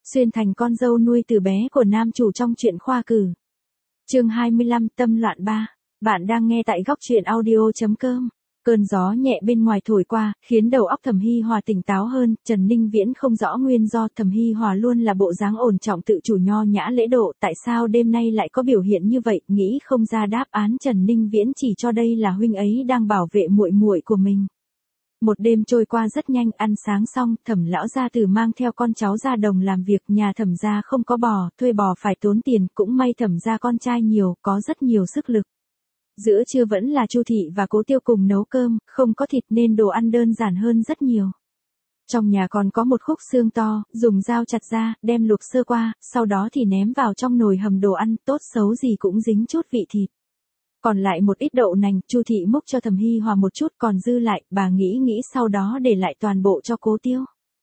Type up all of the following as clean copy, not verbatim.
Xuyên thành con dâu nuôi từ bé của nam chủ trong truyện khoa cử. Chương 25 Tâm loạn 3. Bạn đang nghe tại góc truyện audio.com. Cơn gió nhẹ bên ngoài thổi qua, khiến đầu óc Thẩm Hi Hòa tỉnh táo hơn. Trần Ninh Viễn không rõ nguyên do. Thẩm Hi Hòa luôn là bộ dáng ổn trọng tự chủ nho nhã lễ độ, tại sao đêm nay lại có biểu hiện như vậy? Nghĩ không ra đáp án, Trần Ninh Viễn chỉ cho đây là huynh ấy đang bảo vệ muội muội của mình. Một đêm trôi qua rất nhanh, ăn sáng xong, Thẩm lão gia tử mang theo con cháu ra đồng làm việc. Nhà Thẩm gia không có bò, thuê bò phải tốn tiền, cũng may Thẩm gia con trai nhiều, có rất nhiều sức lực. Giữa trưa vẫn là Chu thị và Cố Tiêu cùng nấu cơm, không có thịt nên đồ ăn đơn giản hơn rất nhiều. Trong nhà còn có một khúc xương to, dùng dao chặt ra, đem luộc sơ qua, sau đó thì ném vào trong nồi hầm đồ ăn, tốt xấu gì cũng dính chút vị thịt. Còn lại một ít đậu nành, Chu thị múc cho Thẩm Hi Hòa một chút, còn dư lại, bà nghĩ sau đó để lại toàn bộ cho Cố Tiêu.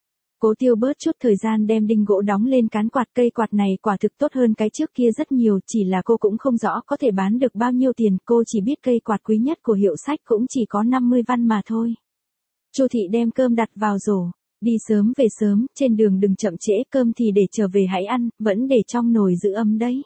Cố Tiêu bớt chút thời gian đem đinh gỗ đóng lên cán quạt, cây quạt này quả thực tốt hơn cái trước kia rất nhiều, chỉ là cô cũng không rõ có thể bán được bao nhiêu tiền, cô chỉ biết cây quạt quý nhất của Hiệu Sách cũng chỉ có 50 văn mà thôi. Chu thị đem cơm đặt vào rổ, đi sớm về sớm, trên đường đừng chậm trễ, cơm thì để trở về hãy ăn, vẫn để trong nồi giữ ấm đấy.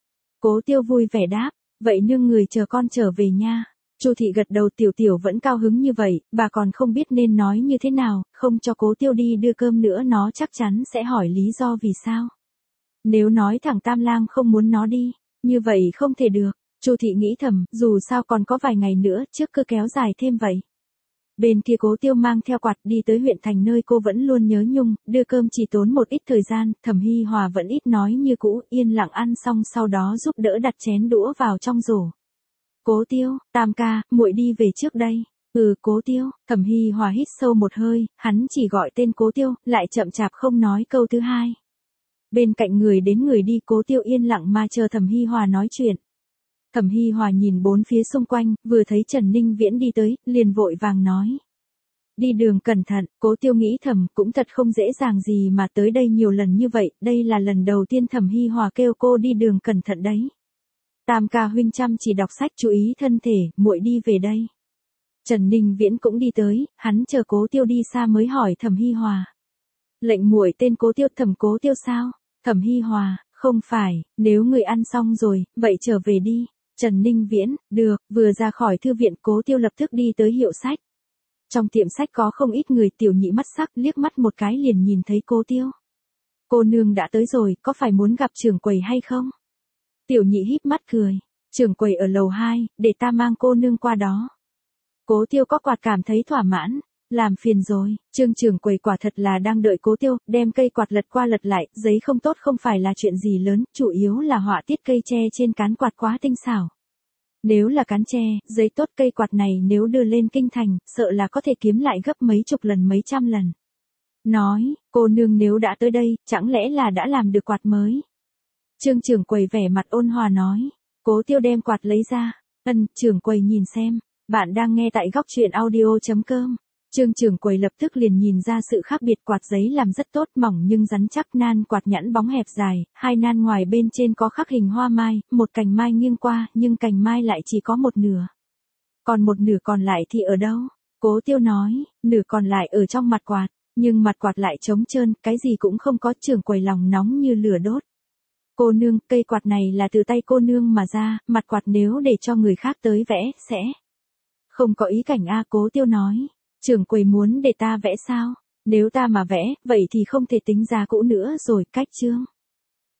Cố Tiêu vui vẻ đáp, vậy nương người chờ con trở về nha. Chu thị gật đầu, Tiểu vẫn cao hứng như vậy, bà còn không biết nên nói như thế nào, không cho Cố Tiêu đi đưa cơm nữa nó chắc chắn sẽ hỏi lý do vì sao. Nếu nói thẳng Tam Lang không muốn nó đi, như vậy không thể được. Chu thị nghĩ thầm, dù sao còn có vài ngày nữa, trước cứ kéo dài thêm vậy. Bên kia Cố Tiêu mang theo quạt đi tới huyện thành nơi cô vẫn luôn nhớ nhung, đưa cơm chỉ tốn một ít thời gian, Thẩm Hi Hòa vẫn ít nói như cũ, yên lặng ăn xong sau đó giúp đỡ đặt chén đũa vào trong rổ. Cố Tiêu, Tam ca, muội đi về trước đây. Cố Tiêu. Thẩm Hi Hòa hít sâu một hơi, hắn chỉ gọi tên Cố Tiêu, lại chậm chạp không nói câu thứ hai. Bên cạnh người đến người đi, Cố Tiêu yên lặng mà chờ Thẩm Hi Hòa nói chuyện. Thẩm Hi Hòa nhìn bốn phía xung quanh, vừa thấy Trần Ninh Viễn đi tới, liền vội vàng nói. Đi đường cẩn thận. Cố Tiêu nghĩ thầm, cũng thật không dễ dàng gì mà tới đây nhiều lần như vậy, đây là lần đầu tiên Thẩm Hi Hòa kêu cô đi đường cẩn thận đấy. Tam ca huynh chăm chỉ đọc sách, chú ý thân thể, muội đi về đây. Trần Ninh Viễn cũng đi tới, hắn chờ Cố Tiêu đi xa mới hỏi Thẩm Hi Hòa. Lệnh muội tên Cố Tiêu. Thẩm Cố Tiêu sao? Thẩm Hi Hòa, không phải, nếu người ăn xong rồi, vậy trở về đi. Trần Ninh Viễn, được. Vừa ra khỏi thư viện, Cố Tiêu lập tức đi tới Hiệu Sách. Trong tiệm sách có không ít người, Tiểu Nhị mắt sắc, liếc mắt một cái liền nhìn thấy Cố Tiêu. Cô nương đã tới rồi, có phải muốn gặp trưởng quầy hay không? Tiểu Nhị híp mắt cười, trưởng quầy ở lầu 2, để ta mang cô nương qua đó. Cố Tiêu có quạt cảm thấy thỏa mãn, làm phiền rồi. Trương trưởng quầy quả thật là đang đợi Cố Tiêu, đem cây quạt lật qua lật lại, giấy không tốt không phải là chuyện gì lớn, chủ yếu là họa tiết cây tre trên cán quạt quá tinh xảo. Nếu là cán tre, giấy tốt, cây quạt này nếu đưa lên kinh thành, sợ là có thể kiếm lại gấp mấy chục lần mấy trăm lần. Nói, cô nương nếu đã tới đây, chẳng lẽ là đã làm được quạt mới? Trương trưởng quầy vẻ mặt ôn hòa nói. Cố Tiêu đem quạt lấy ra. Trưởng quầy nhìn xem. Bạn đang nghe tại góc truyện audio.com. Trương trưởng quầy lập tức liền nhìn ra sự khác biệt, quạt giấy làm rất tốt, mỏng nhưng rắn chắc, nan quạt nhẵn bóng hẹp dài, hai nan ngoài bên trên có khắc hình hoa mai, một cành mai nghiêng qua, nhưng cành mai lại chỉ có một nửa. Còn một nửa còn lại thì ở đâu? Cố Tiêu nói, nửa còn lại ở trong mặt quạt, nhưng mặt quạt lại trống trơn, cái gì cũng không có. Trưởng quầy lòng nóng như lửa đốt. Cô nương, cây quạt này là từ tay cô nương mà ra, mặt quạt nếu để cho người khác tới vẽ, sẽ không có ý cảnh a. Cố Tiêu nói, trưởng quầy muốn để ta vẽ sao? Nếu ta mà vẽ, vậy thì không thể tính giá cũ nữa rồi. Cách chương.